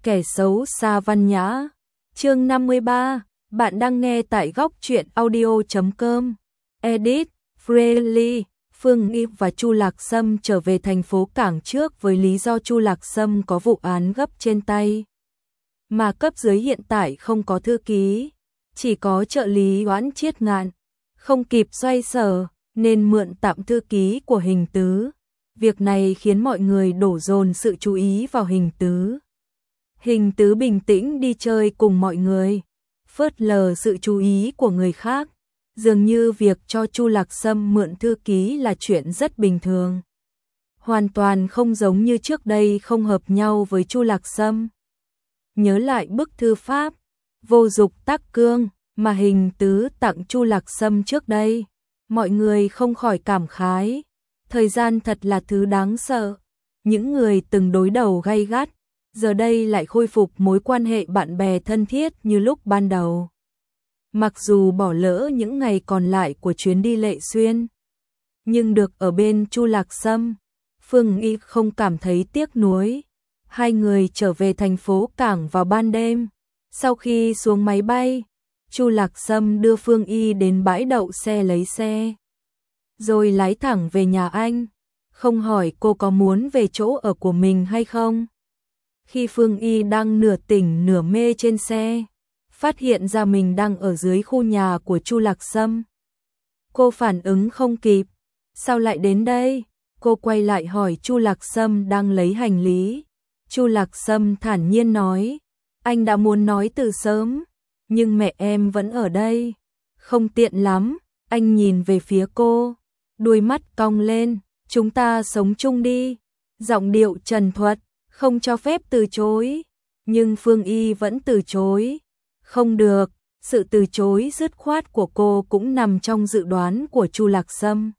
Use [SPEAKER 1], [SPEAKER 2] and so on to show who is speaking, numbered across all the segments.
[SPEAKER 1] Kẻ xấu xa văn nhã. Chương 53, bạn đang nghe tại góc truyện audio.com. Edit, Freely. Phương Nghi và Chu Lạc Sâm trở về thành phố Cảng trước với lý do Chu Lạc Sâm có vụ án gấp trên tay. Mà cấp dưới hiện tại không có thư ký, chỉ có trợ lý Oãn Chiết Ngạn. Không kịp xoay sở, nên mượn tạm thư ký của Hình Tứ. Việc này khiến mọi người đổ dồn sự chú ý vào Hình Tứ. Hình Tứ bình tĩnh đi chơi cùng mọi người, phớt lờ sự chú ý của người khác. Dường như việc cho Chu Lạc Sâm mượn thư ký là chuyện rất bình thường. Hoàn toàn không giống như trước đây không hợp nhau với Chu Lạc Sâm. Nhớ lại bức thư pháp Vô Dục Tác Cương mà Hình Tứ tặng Chu Lạc Sâm trước đây, mọi người không khỏi cảm khái. Thời gian thật là thứ đáng sợ. Những người từng đối đầu gay gắt, giờ đây lại khôi phục mối quan hệ bạn bè thân thiết như lúc ban đầu. Mặc dù bỏ lỡ những ngày còn lại của chuyến đi Lệ Xuyên, nhưng được ở bên Chu Lạc Sâm, Phương Nghi không cảm thấy tiếc nuối. Hai người trở về thành phố Cảng vào ban đêm. Sau khi xuống máy bay, Chu Lạc Sâm đưa Phương Y đến bãi đậu xe lấy xe, rồi lái thẳng về nhà anh, không hỏi cô có muốn về chỗ ở của mình hay không. Khi Phương Y đang nửa tỉnh nửa mê trên xe, phát hiện ra mình đang ở dưới khu nhà của Chu Lạc Sâm, cô phản ứng không kịp. Sao lại đến đây? Cô quay lại hỏi Chu Lạc Sâm đang lấy hành lý. Chu Lạc Sâm thản nhiên nói, anh đã muốn nói từ sớm, nhưng mẹ em vẫn ở đây, không tiện lắm. Anh nhìn về phía cô, đuôi mắt cong lên, chúng ta sống chung đi. Giọng điệu trần thuật, không cho phép từ chối. Nhưng Phương Y vẫn từ chối. Không được, sự từ chối dứt khoát của cô cũng nằm trong dự đoán của Chu Lạc Sâm.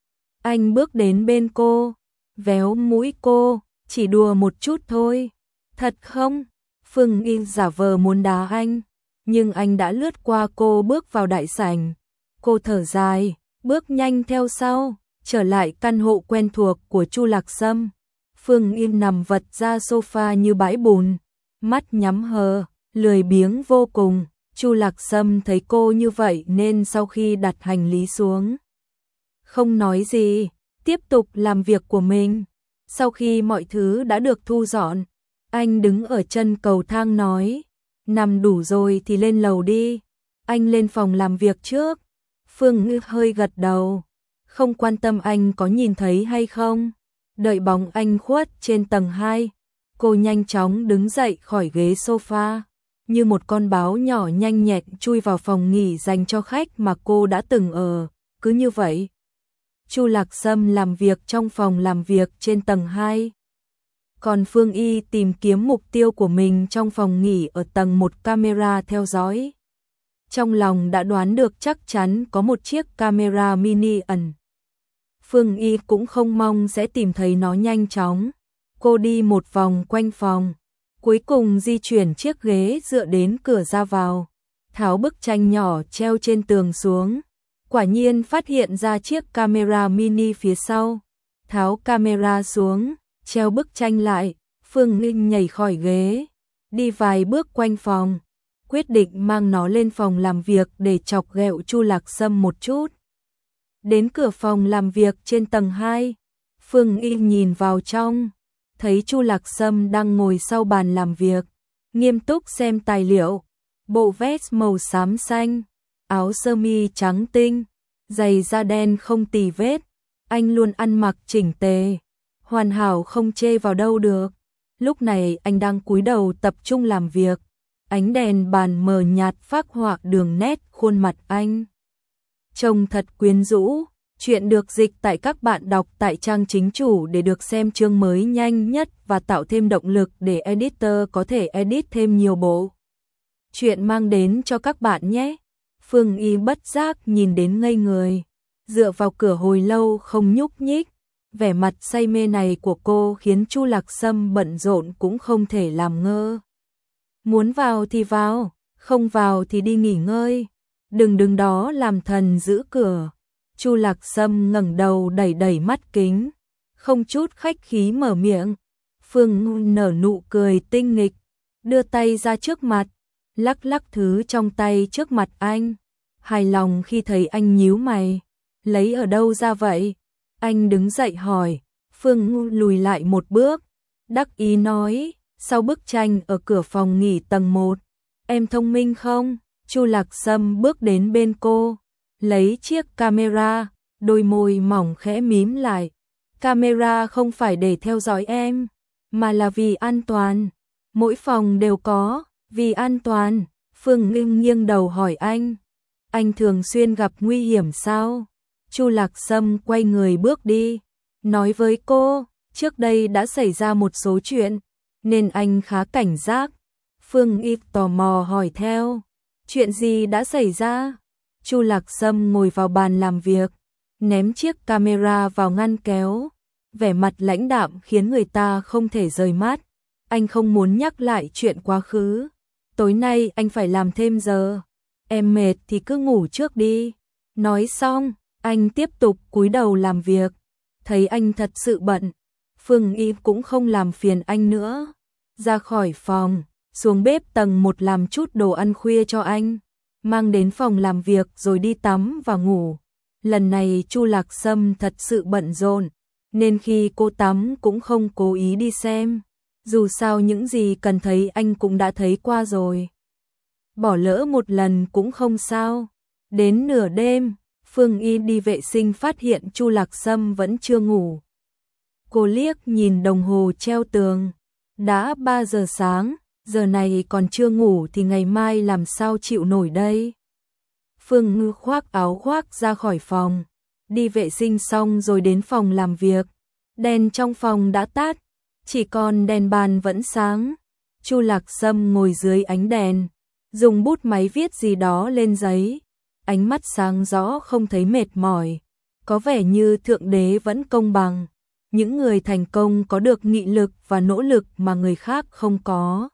[SPEAKER 1] Anh bước đến bên cô, véo mũi cô, chỉ đùa một chút thôi. Thật không? Phương Y giả vờ muốn đá anh, nhưng anh đã lướt qua cô bước vào đại sảnh. Cô thở dài, bước nhanh theo sau, trở lại căn hộ quen thuộc của Chu Lạc Sâm. Phương Y nằm vật ra sofa như bãi bùn, mắt nhắm hờ, lười biếng vô cùng. Chu Lạc Sâm thấy cô như vậy nên sau khi đặt hành lý xuống, không nói gì, tiếp tục làm việc của mình. Sau khi mọi thứ đã được thu dọn, anh đứng ở chân cầu thang nói, nằm đủ rồi thì lên lầu đi, anh lên phòng làm việc trước. Phương Ngư hơi gật đầu, không quan tâm anh có nhìn thấy hay không. Đợi bóng anh khuất trên tầng 2, cô nhanh chóng đứng dậy khỏi ghế sofa, như một con báo nhỏ nhanh nhẹn chui vào phòng nghỉ dành cho khách mà cô đã từng ở. Cứ như vậy, Chu Lạc Sâm làm việc trong phòng làm việc trên tầng 2. Còn Phương Y tìm kiếm mục tiêu của mình trong phòng nghỉ ở tầng 1 camera theo dõi. Trong lòng đã đoán được chắc chắn có một chiếc camera mini ẩn. Phương Y cũng không mong sẽ tìm thấy nó nhanh chóng. Cô đi một vòng quanh phòng, cuối cùng di chuyển chiếc ghế dựa đến cửa ra vào, tháo bức tranh nhỏ treo trên tường xuống. Quả nhiên phát hiện ra chiếc camera mini phía sau. Tháo camera xuống, treo bức tranh lại, Phương Ninh nhảy khỏi ghế, đi vài bước quanh phòng, quyết định mang nó lên phòng làm việc để chọc ghẹo Chu Lạc Sâm một chút. Đến cửa phòng làm việc trên tầng 2, Phương Y nhìn vào trong, thấy Chu Lạc Sâm đang ngồi sau bàn làm việc, nghiêm túc xem tài liệu. Bộ vest màu xám xanh, áo sơ mi trắng tinh, giày da đen không tì vết. Anh luôn ăn mặc chỉnh tề, hoàn hảo không chê vào đâu được. Lúc này anh đang cúi đầu tập trung làm việc, ánh đèn bàn mờ nhạt phác họa đường nét khuôn mặt anh. Trông thật quyến rũ. Chuyện được dịch tại các bạn đọc tại trang chính chủ để được xem chương mới nhanh nhất và tạo thêm động lực để editor có thể edit thêm nhiều bộ chuyện mang đến cho các bạn nhé. Phương Y bất giác nhìn đến ngây người, dựa vào cửa hồi lâu không nhúc nhích. Vẻ mặt say mê này của cô khiến Chu Lạc Sâm bận rộn cũng không thể làm ngơ. Muốn vào thì vào, không vào thì đi nghỉ ngơi, đừng đứng đó làm thần giữ cửa. Chu Lạc Sâm ngẩng đầu đẩy đẩy mắt kính, không chút khách khí mở miệng. Phương nở nụ cười tinh nghịch, đưa tay ra trước mặt, lắc lắc thứ trong tay trước mặt anh. Hài lòng khi thấy anh nhíu mày. Lấy ở đâu ra vậy? Anh đứng dậy hỏi. Phương Ngư lùi lại một bước, đắc ý nói, sau bức tranh ở cửa phòng nghỉ tầng 1. Em thông minh không? Chu Lạc Sâm bước đến bên cô, lấy chiếc camera, đôi môi mỏng khẽ mím lại. Camera không phải để theo dõi em, mà là vì an toàn. Mỗi phòng đều có, vì an toàn. Phương Ngư nghiêng đầu hỏi anh. Anh thường xuyên gặp nguy hiểm sao? Chu Lạc Sâm quay người bước đi, nói với cô, trước đây đã xảy ra một số chuyện, nên anh khá cảnh giác. Phương Y tò mò hỏi theo, chuyện gì đã xảy ra? Chu Lạc Sâm ngồi vào bàn làm việc, ném chiếc camera vào ngăn kéo, vẻ mặt lãnh đạm khiến người ta không thể rời mắt. Anh không muốn nhắc lại chuyện quá khứ. Tối nay anh phải làm thêm giờ. Em mệt thì cứ ngủ trước đi. Nói xong, anh tiếp tục cúi đầu làm việc. Thấy anh thật sự bận, Phương Y cũng không làm phiền anh nữa. Ra khỏi phòng, xuống bếp tầng 1 làm chút đồ ăn khuya cho anh, mang đến phòng làm việc rồi đi tắm và ngủ. Lần này Chu Lạc Sâm thật sự bận rộn, nên khi cô tắm cũng không cố ý đi xem. Dù sao những gì cần thấy anh cũng đã thấy qua rồi. Bỏ lỡ một lần cũng không sao. Đến nửa đêm, Phương Y đi vệ sinh phát hiện Chu Lạc Sâm vẫn chưa ngủ. Cô liếc nhìn đồng hồ treo tường. Đã 3 giờ sáng, giờ này còn chưa ngủ thì ngày mai làm sao chịu nổi đây. Phương Ngư khoác áo khoác ra khỏi phòng, đi vệ sinh xong rồi đến phòng làm việc. Đèn trong phòng đã tắt, chỉ còn đèn bàn vẫn sáng. Chu Lạc Sâm ngồi dưới ánh đèn, dùng bút máy viết gì đó lên giấy. Ánh mắt sáng rõ không thấy mệt mỏi, có vẻ như Thượng Đế vẫn công bằng. Những người thành công có được nghị lực và nỗ lực mà người khác không có.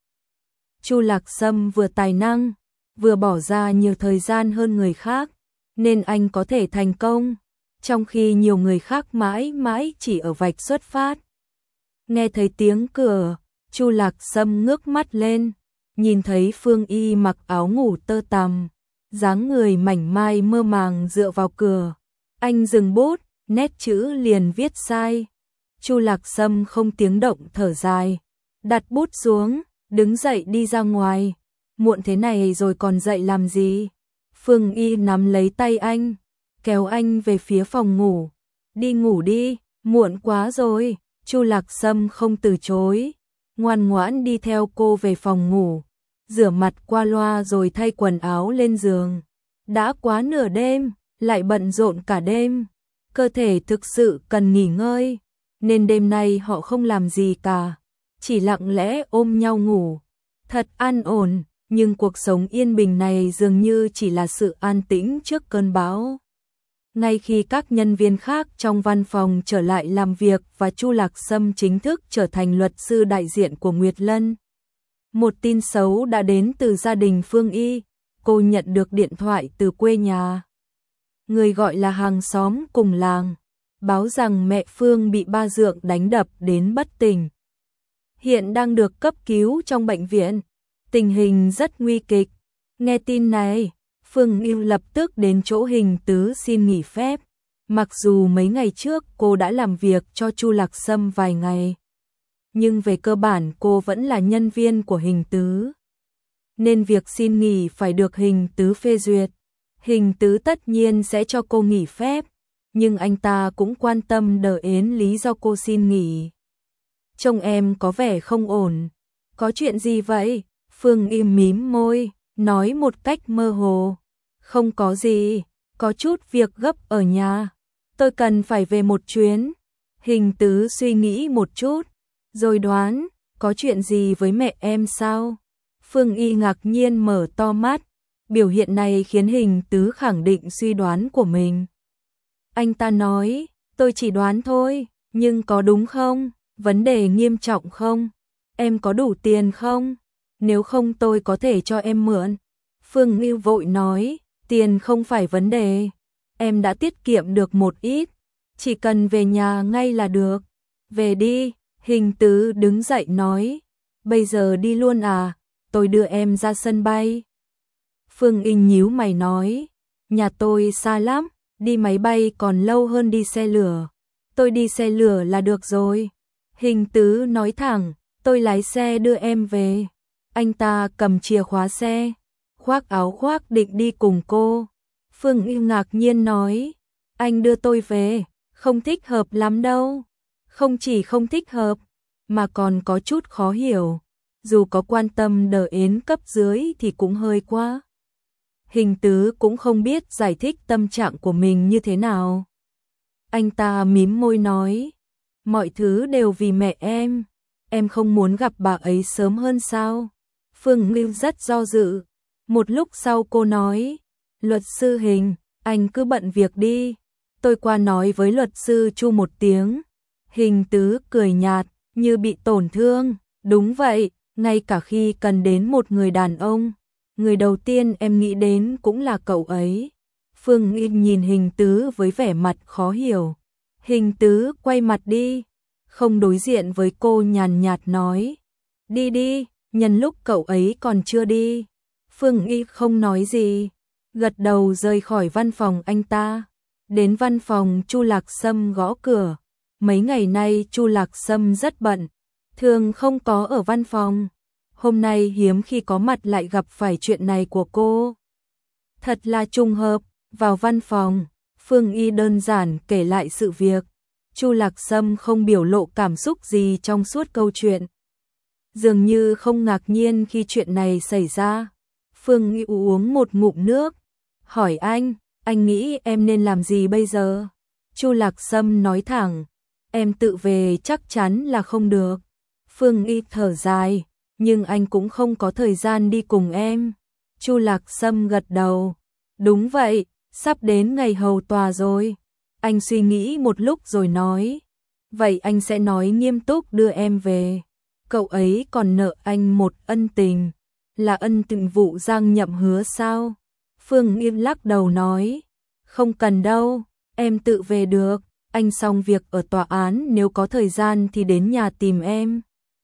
[SPEAKER 1] Chu Lạc Sâm vừa tài năng, vừa bỏ ra nhiều thời gian hơn người khác, nên anh có thể thành công, trong khi nhiều người khác mãi mãi chỉ ở vạch xuất phát. Nghe thấy tiếng cửa, Chu Lạc Sâm ngước mắt lên, nhìn thấy Phương Y mặc áo ngủ tơ tằm, dáng người mảnh mai mơ màng dựa vào cửa. Anh dừng bút, nét chữ liền viết sai. Chu Lạc Sâm không tiếng động thở dài, đặt bút xuống, đứng dậy đi ra ngoài. Muộn thế này rồi còn dậy làm gì? Phương Y nắm lấy tay anh, kéo anh về phía phòng ngủ. Đi ngủ đi, muộn quá rồi. Chu Lạc Sâm không từ chối, ngoan ngoãn đi theo cô về phòng ngủ, rửa mặt qua loa rồi thay quần áo lên giường. Đã quá nửa đêm, lại bận rộn cả đêm, cơ thể thực sự cần nghỉ ngơi, nên đêm nay họ không làm gì cả, chỉ lặng lẽ ôm nhau ngủ. Thật an ổn, nhưng cuộc sống yên bình này dường như chỉ là sự an tĩnh trước cơn bão. Ngay khi các nhân viên khác trong văn phòng trở lại làm việc và Chu Lạc Sâm chính thức trở thành luật sư đại diện của Nguyệt Lân, một tin xấu đã đến từ gia đình Phương Y. Cô nhận được điện thoại từ quê nhà, người gọi là hàng xóm cùng làng, báo rằng mẹ Phương bị ba dượng đánh đập đến bất tỉnh, hiện đang được cấp cứu trong bệnh viện, tình hình rất nguy kịch. Nghe tin này, Phương Y lập tức đến chỗ Hình Tứ xin nghỉ phép. Mặc dù mấy ngày trước cô đã làm việc cho Chu Lạc Sâm vài ngày, nhưng về cơ bản cô vẫn là nhân viên của Hình Tứ, nên việc xin nghỉ phải được Hình Tứ phê duyệt. Hình Tứ tất nhiên sẽ cho cô nghỉ phép, nhưng anh ta cũng quan tâm đến lý do cô xin nghỉ. Trông em có vẻ không ổn, có chuyện gì vậy? Phương Y mím môi, nói một cách mơ hồ. Không có gì, có chút việc gấp ở nhà, tôi cần phải về một chuyến. Hình Tứ suy nghĩ một chút, rồi đoán, có chuyện gì với mẹ em sao? Phương Y ngạc nhiên mở to mắt, biểu hiện này khiến Hình Tứ khẳng định suy đoán của mình. Anh ta nói, tôi chỉ đoán thôi, nhưng có đúng không? Vấn đề nghiêm trọng không? Em có đủ tiền không? Nếu không tôi có thể cho em mượn. Phương Y vội nói, tiền không phải vấn đề, em đã tiết kiệm được một ít, chỉ cần về nhà ngay là được. Về đi. Hình Tứ đứng dậy nói, bây giờ đi luôn à? tôi đưa em ra sân bay. Phương Y nhíu mày nói, nhà tôi xa lắm, đi máy bay còn lâu hơn đi xe lửa. Tôi đi xe lửa là được rồi. Hình Tứ nói thẳng, tôi lái xe đưa em về. Anh ta cầm chìa khóa xe, khoác áo khoác định đi cùng cô. Phương Y ngạc nhiên nói, anh đưa tôi về, không thích hợp lắm đâu. Không chỉ không thích hợp, mà còn có chút khó hiểu. Dù có quan tâm đờ ến cấp dưới thì cũng hơi quá. Hình Tứ cũng không biết giải thích tâm trạng của mình như thế nào. Anh ta mím môi nói, mọi thứ đều vì mẹ em không muốn gặp bà ấy sớm hơn sao? Phương Ngưu rất do dự. Một lúc sau cô nói, luật sư Hình, anh cứ bận việc đi. Tôi qua nói với luật sư Chu một tiếng. Hình Tứ cười nhạt, như bị tổn thương. Đúng vậy, ngay cả khi cần đến một người đàn ông, người đầu tiên em nghĩ đến cũng là cậu ấy. Phương Nghi nhìn Hình Tứ với vẻ mặt khó hiểu. Hình Tứ quay mặt đi, không đối diện với cô, nhàn nhạt nói, đi đi, nhân lúc cậu ấy còn chưa đi. Phương Nghi không nói gì, gật đầu rời khỏi văn phòng anh ta. Đến văn phòng, Chu Lạc Sâm gõ cửa. Mấy ngày nay Chu Lạc Sâm rất bận, thường không có ở văn phòng. Hôm nay hiếm khi có mặt lại gặp phải chuyện này của cô. Thật là trùng hợp. Vào văn phòng, Phương Y đơn giản kể lại sự việc. Chu Lạc Sâm không biểu lộ cảm xúc gì trong suốt câu chuyện. Dường như không ngạc nhiên khi chuyện này xảy ra. Phương Y uống một ngụm nước, hỏi anh nghĩ em nên làm gì bây giờ? Chu Lạc Sâm nói thẳng, em tự về chắc chắn là không được. Phương Y thở dài, nhưng anh cũng không có thời gian đi cùng em. Chu Lạc Sâm gật đầu, đúng vậy, sắp đến ngày hầu tòa rồi. Anh suy nghĩ một lúc rồi nói, vậy anh sẽ nói nghiêm túc đưa em về. Cậu ấy còn nợ anh một ân tình, là ân tình vụ Giang Nhậm Hứa sao? Phương Nghiêm lắc đầu nói, không cần đâu, em tự về được. Anh xong việc ở tòa án, nếu có thời gian thì đến nhà tìm em.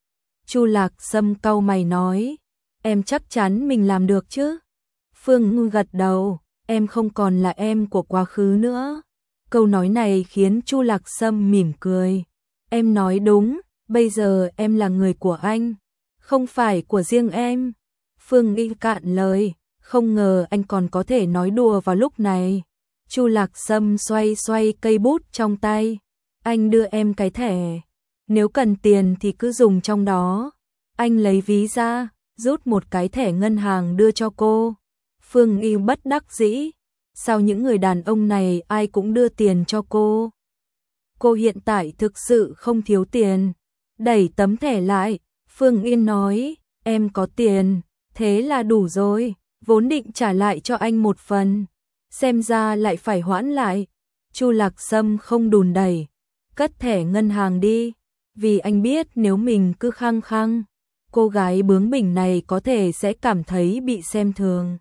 [SPEAKER 1] Chu Lạc Sâm cau mày nói, em chắc chắn mình làm được chứ? Phương Ngư gật đầu, em không còn là em của quá khứ nữa. Câu nói này khiến Chu Lạc Sâm mỉm cười. Em nói đúng, bây giờ em là người của anh, không phải của riêng em. Phương Y cạn lời, không ngờ anh còn có thể nói đùa vào lúc này. Chu Lạc Sâm xoay xoay cây bút trong tay. Anh đưa em cái thẻ, nếu cần tiền thì cứ dùng trong đó. Anh lấy ví ra, rút một cái thẻ ngân hàng đưa cho cô. Phương Y bất đắc dĩ, sao những người đàn ông này ai cũng đưa tiền cho cô? Cô hiện tại thực sự không thiếu tiền. Đẩy tấm thẻ lại, Phương Yên nói, em có tiền, thế là đủ rồi, vốn định trả lại cho anh một phần, xem ra lại phải hoãn lại. Chu Lạc Sâm không đùn đẩy, cất thẻ ngân hàng đi, vì anh biết nếu mình cứ khăng khăng, cô gái bướng bỉnh này có thể sẽ cảm thấy bị xem thường.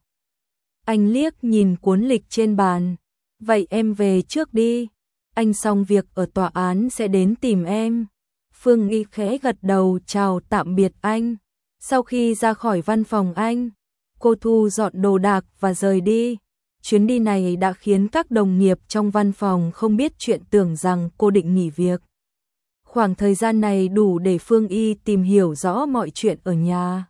[SPEAKER 1] Anh liếc nhìn cuốn lịch trên bàn, vậy em về trước đi, anh xong việc ở tòa án sẽ đến tìm em. Phương Y khẽ gật đầu chào tạm biệt anh. Sau khi ra khỏi văn phòng anh, cô thu dọn đồ đạc và rời đi. Chuyến đi này đã khiến các đồng nghiệp trong văn phòng không biết chuyện, tưởng rằng cô định nghỉ việc. Khoảng thời gian này đủ để Phương Y tìm hiểu rõ mọi chuyện ở nhà.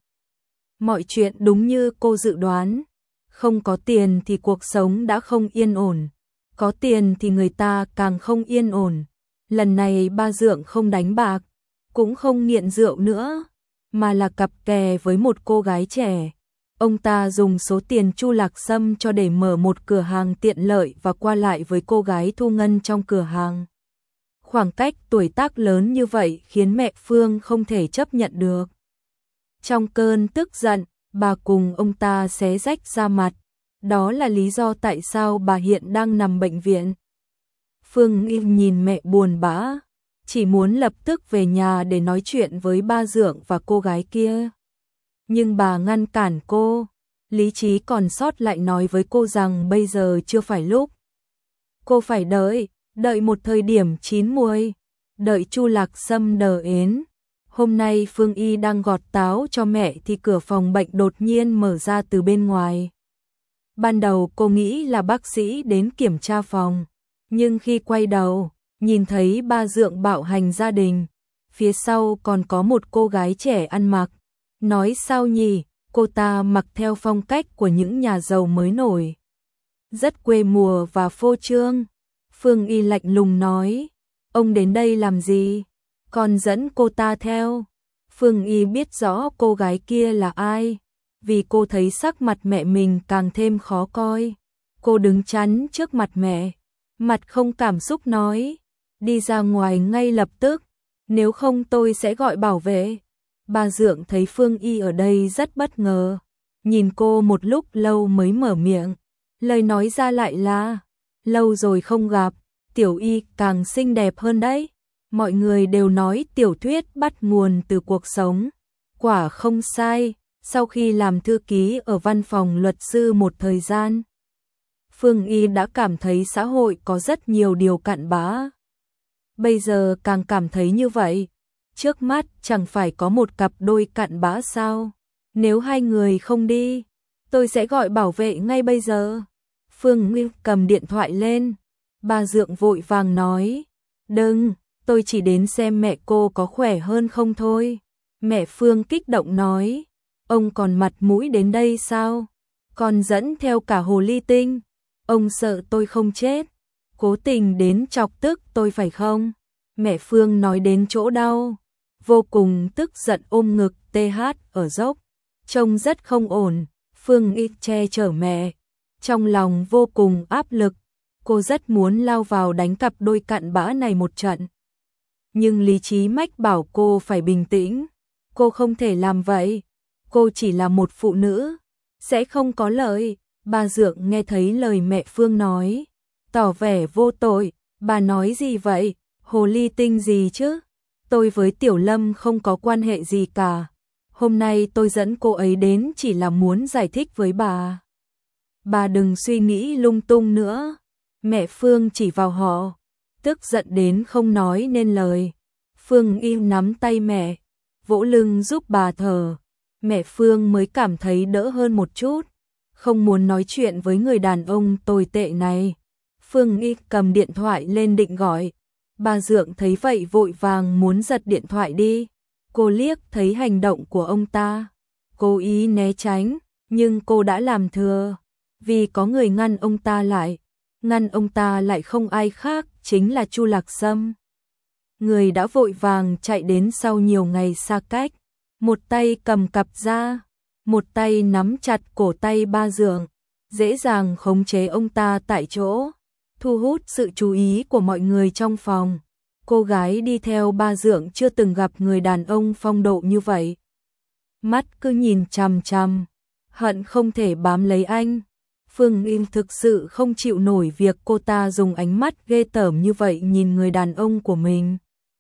[SPEAKER 1] Mọi chuyện đúng như cô dự đoán. Không có tiền thì cuộc sống đã không yên ổn. Có tiền thì người ta càng không yên ổn. Lần này ba Dượng không đánh bạc, cũng không nghiện rượu nữa, mà là cặp kè với một cô gái trẻ. Ông ta dùng số tiền Chu Lạc Sâm cho để mở một cửa hàng tiện lợi và qua lại với cô gái thu ngân trong cửa hàng. Khoảng cách tuổi tác lớn như vậy khiến mẹ Phương không thể chấp nhận được. Trong cơn tức giận, bà cùng ông ta xé rách da mặt. Đó là lý do tại sao bà hiện đang nằm bệnh viện. Phương Nghiêm nhìn mẹ buồn bã, chỉ muốn lập tức về nhà để nói chuyện với ba Dượng và cô gái kia. Nhưng bà ngăn cản cô, lý trí còn sót lại nói với cô rằng bây giờ chưa phải lúc. Cô phải đợi một thời điểm chín muồi, đợi Chu Lạc Sâm đờ ến. Hôm nay Phương Y đang gọt táo cho mẹ thì cửa phòng bệnh đột nhiên mở ra từ bên ngoài. Ban đầu cô nghĩ là bác sĩ đến kiểm tra phòng, nhưng khi quay đầu, nhìn thấy ba dượng bạo hành gia đình, phía sau còn có một cô gái trẻ ăn mặc. Nói sao nhỉ, cô ta mặc theo phong cách của những nhà giàu mới nổi. Rất quê mùa và phô trương. Phương Y lạnh lùng nói, ông đến đây làm gì? Còn dẫn cô ta theo. Phương Y biết rõ cô gái kia là ai, vì cô thấy sắc mặt mẹ mình càng thêm khó coi. Cô đứng chắn trước mặt mẹ, mặt không cảm xúc nói, đi ra ngoài ngay lập tức, nếu không tôi sẽ gọi bảo vệ. Bà dượng thấy Phương Y ở đây rất bất ngờ, nhìn cô một lúc lâu mới mở miệng, lời nói ra lại là, lâu rồi không gặp, Tiểu Y càng xinh đẹp hơn đấy. Mọi người đều nói tiểu thuyết bắt nguồn từ cuộc sống, quả không sai. Sau khi làm thư ký ở văn phòng luật sư một thời gian, Phương Y đã cảm thấy xã hội có rất nhiều điều cặn bã. Bây giờ càng cảm thấy như vậy, trước mắt chẳng phải có một cặp đôi cặn bã sao? Nếu hai người không đi, tôi sẽ gọi bảo vệ ngay bây giờ. Phương Y cầm điện thoại lên, bà dượng vội vàng nói, đừng, tôi chỉ đến xem mẹ cô có khỏe hơn không thôi. Mẹ Phương kích động nói, ông còn mặt mũi đến đây sao? Còn dẫn theo cả hồ ly tinh. Ông sợ tôi không chết, cố tình đến chọc tức tôi phải không? Mẹ Phương nói đến chỗ đau, vô cùng tức giận ôm ngực TH ở dốc, trông rất không ổn. Phương Y che chở mẹ, trong lòng vô cùng áp lực, cô rất muốn lao vào đánh cặp đôi cặn bã này một trận. Nhưng lý trí mách bảo cô phải bình tĩnh, cô không thể làm vậy, cô chỉ là một phụ nữ, sẽ không có lợi. Bà dượng nghe thấy lời mẹ Phương nói, tỏ vẻ vô tội, bà nói gì vậy, hồ ly tinh gì chứ, tôi với Tiểu Lâm không có quan hệ gì cả, hôm nay tôi dẫn cô ấy đến chỉ là muốn giải thích với bà. Bà đừng suy nghĩ lung tung nữa. Mẹ Phương chỉ vào họ, tức giận đến không nói nên lời. Phương Y nắm tay mẹ, vỗ lưng giúp bà thở, mẹ Phương mới cảm thấy đỡ hơn một chút, không muốn nói chuyện với người đàn ông tồi tệ này. Phương Y cầm điện thoại lên định gọi, bà dượng thấy vậy vội vàng muốn giật điện thoại đi. Cô liếc thấy hành động của ông ta, cố ý né tránh, nhưng cô đã làm thừa, vì có người ngăn ông ta lại. Ngăn ông ta lại không ai khác, chính là Chu Lạc Sâm. Người đã vội vàng chạy đến sau nhiều ngày xa cách, một tay cầm cặp ra, một tay nắm chặt cổ tay ba dượng, dễ dàng khống chế ông ta tại chỗ, thu hút sự chú ý của mọi người trong phòng. Cô gái đi theo ba dượng chưa từng gặp người đàn ông phong độ như vậy. Mắt cứ nhìn chằm chằm, hận không thể bám lấy anh. Phương Y thực sự không chịu nổi việc cô ta dùng ánh mắt ghê tởm như vậy nhìn người đàn ông của mình.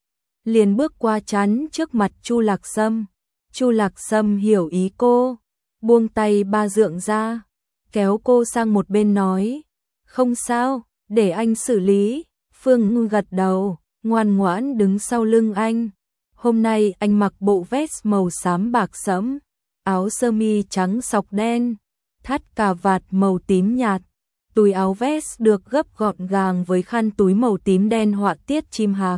[SPEAKER 1] Liền bước qua chắn trước mặt Chu Lạc Sâm. Chu Lạc Sâm hiểu ý cô, buông tay ba dượng ra, kéo cô sang một bên nói, không sao, để anh xử lý. Phương Y gật đầu, ngoan ngoãn đứng sau lưng anh. Hôm nay anh mặc bộ vest màu xám bạc sẫm, áo sơ mi trắng sọc đen, thắt cà vạt màu tím nhạt, túi áo vest được gấp gọn gàng với khăn túi màu tím đen họa tiết chim hạc.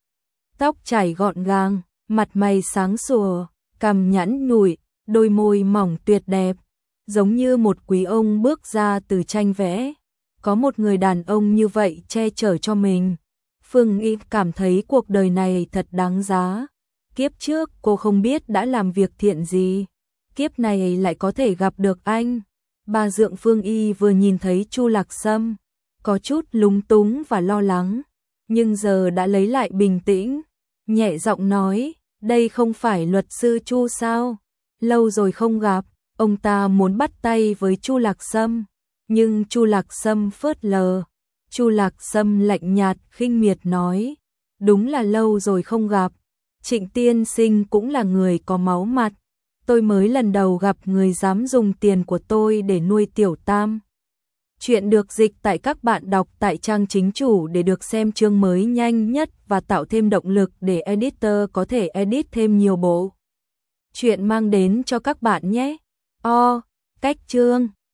[SPEAKER 1] Tóc chảy gọn gàng, mặt mày sáng sủa, cằm nhẵn nhụi, đôi môi mỏng tuyệt đẹp, giống như một quý ông bước ra từ tranh vẽ. Có một người đàn ông như vậy che chở cho mình, Phương Y cảm thấy cuộc đời này thật đáng giá. Kiếp trước cô không biết đã làm việc thiện gì, kiếp này lại có thể gặp được anh. Bà dượng Phương Y vừa nhìn thấy Chu Lạc Sâm, có chút lúng túng và lo lắng, nhưng giờ đã lấy lại bình tĩnh, nhẹ giọng nói, đây không phải luật sư Chu sao? Lâu rồi không gặp. Ông ta muốn bắt tay với Chu Lạc Sâm, nhưng Chu Lạc Sâm phớt lờ. Chu Lạc Sâm lạnh nhạt khinh miệt nói, đúng là lâu rồi không gặp, Trịnh tiên sinh cũng là người có máu mặt, tôi mới lần đầu gặp người dám dùng tiền của tôi để nuôi tiểu tam. Chuyện được dịch tại các bạn đọc tại trang chính chủ để được xem chương mới nhanh nhất và tạo thêm động lực để editor có thể edit thêm nhiều bộ chuyện mang đến cho các bạn nhé. Cách chương